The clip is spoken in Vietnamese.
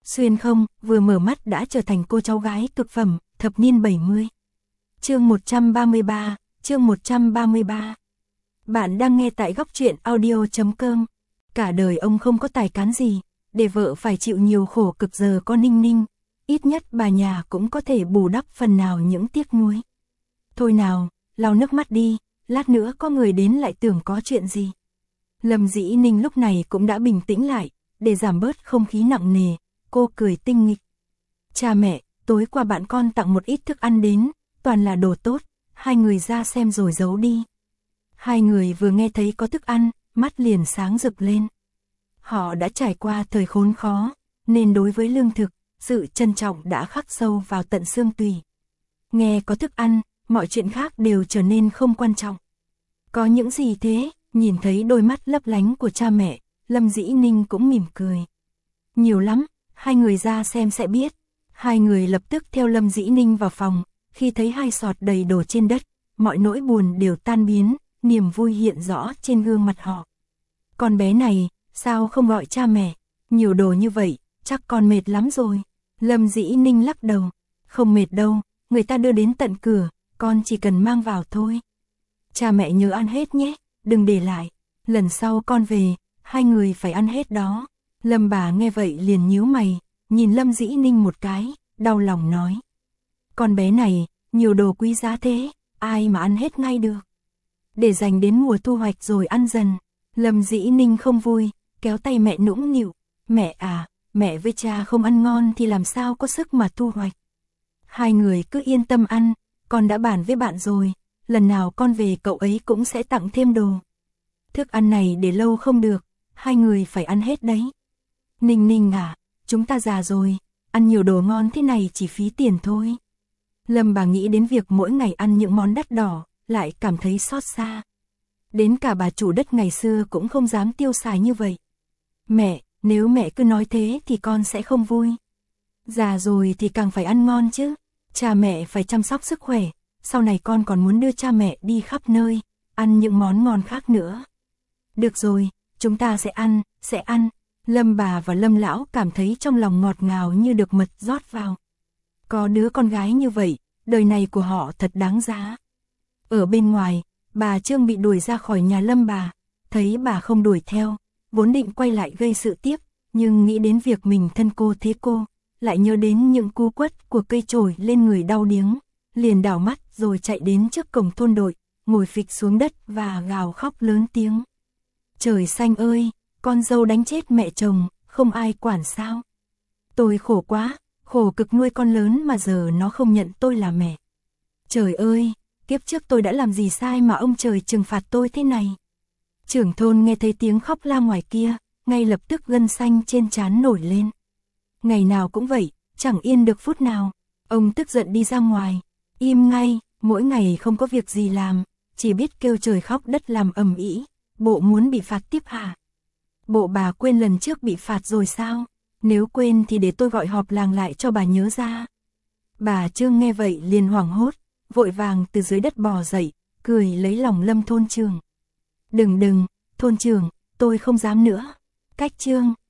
Xuyên không, vừa mở mắt đã trở thành cô cháu gái cực phẩm, thập niên 70. Chương 133, chương 133. Bạn đang nghe tại góc truyện audio.com. Cả đời ông không có tài cán gì, để vợ phải chịu nhiều khổ cực giờ có Ninh Ninh, ít nhất bà nhà cũng có thể bù đắp phần nào những tiếc nuối. Thôi nào, lau nước mắt đi, lát nữa có người đến lại tưởng có chuyện gì. Lâm Dĩ Ninh lúc này cũng đã bình tĩnh lại, để giảm bớt không khí nặng nề, cô cười tinh nghịch. Cha mẹ, tối qua bạn con tặng một ít thức ăn đến, toàn là đồ tốt, hai người ra xem rồi giấu đi. Hai người vừa nghe thấy có thức ăn, mắt liền sáng rực lên. Họ đã trải qua thời khốn khó, nên đối với lương thực, sự trân trọng đã khắc sâu vào tận xương tủy. Nghe có thức ăn, mọi chuyện khác đều trở nên không quan trọng. Có những gì thế? Nhìn thấy đôi mắt lấp lánh của cha mẹ, Lâm Dĩ Ninh cũng mỉm cười. Nhiều lắm, hai người ra xem sẽ biết. Hai người lập tức theo Lâm Dĩ Ninh vào phòng, khi thấy hai sọt đầy đồ trên đất, mọi nỗi buồn đều tan biến, niềm vui hiện rõ trên gương mặt họ. Con bé này, sao không gọi cha mẹ? Nhiều đồ như vậy, chắc con mệt lắm rồi. Lâm Dĩ Ninh lắc đầu. Không mệt đâu, người ta đưa đến tận cửa, con chỉ cần mang vào thôi. Cha mẹ nhớ ăn hết nhé, đừng để lại. Lần sau con về, hai người phải ăn hết đó. Lâm bà nghe vậy liền nhíu mày, nhìn Lâm Dĩ Ninh một cái, đau lòng nói. Con bé này, nhiều đồ quý giá thế, ai mà ăn hết ngay được. Để dành đến mùa thu hoạch rồi ăn dần. Lâm Dĩ Ninh không vui, kéo tay mẹ nũng nịu. Mẹ à, mẹ với cha không ăn ngon thì làm sao có sức mà thu hoạch. Hai người cứ yên tâm ăn, con đã bàn với bạn rồi, lần nào con về cậu ấy cũng sẽ tặng thêm đồ. Thức ăn này để lâu không được, hai người phải ăn hết đấy. Ninh Ninh à, chúng ta già rồi, ăn nhiều đồ ngon thế này chỉ phí tiền thôi. Lâm bà nghĩ đến việc mỗi ngày ăn những món đắt đỏ, lại cảm thấy xót xa. Đến cả bà chủ đất ngày xưa cũng không dám tiêu xài như vậy. Mẹ, nếu mẹ cứ nói thế thì con sẽ không vui. Già rồi thì càng phải ăn ngon chứ. Cha mẹ phải chăm sóc sức khỏe, sau này con còn muốn đưa cha mẹ đi khắp nơi, ăn những món ngon khác nữa. Được rồi, chúng ta sẽ ăn, sẽ ăn. Lâm bà và Lâm lão cảm thấy trong lòng ngọt ngào như được mật rót vào. Có đứa con gái như vậy, đời này của họ thật đáng giá. Ở bên ngoài, bà Trương bị đuổi ra khỏi nhà Lâm bà, thấy bà không đuổi theo, vốn định quay lại gây sự tiếp, nhưng nghĩ đến việc mình thân cô thế cô, lại nhớ đến những cú quất của cây chổi lên người đau điếng, liền đảo mắt rồi chạy đến trước cổng thôn đội, ngồi phịch xuống đất và gào khóc lớn tiếng. Trời xanh ơi, con dâu đánh chết mẹ chồng, không ai quản sao? Tôi khổ quá, khổ cực nuôi con lớn mà giờ nó không nhận tôi là mẹ. Trời ơi, kiếp trước tôi đã làm gì sai mà ông trời trừng phạt tôi thế này? Trưởng thôn nghe thấy tiếng khóc la ngoài kia, ngay lập tức gân xanh trên trán nổi lên. Ngày nào cũng vậy, chẳng yên được phút nào. Ông tức giận đi ra ngoài, im ngay, mỗi ngày không có việc gì làm, chỉ biết kêu trời khóc đất làm ầm ĩ. Bộ muốn bị phạt tiếp hả? Bộ bà quên lần trước bị phạt rồi sao? Nếu quên thì để tôi gọi họp làng lại cho bà nhớ ra. Bà Trương nghe vậy liền hoảng hốt, vội vàng từ dưới đất bò dậy, cười lấy lòng Lâm thôn trưởng. Đừng, thôn trưởng, tôi không dám nữa. Cách Trương,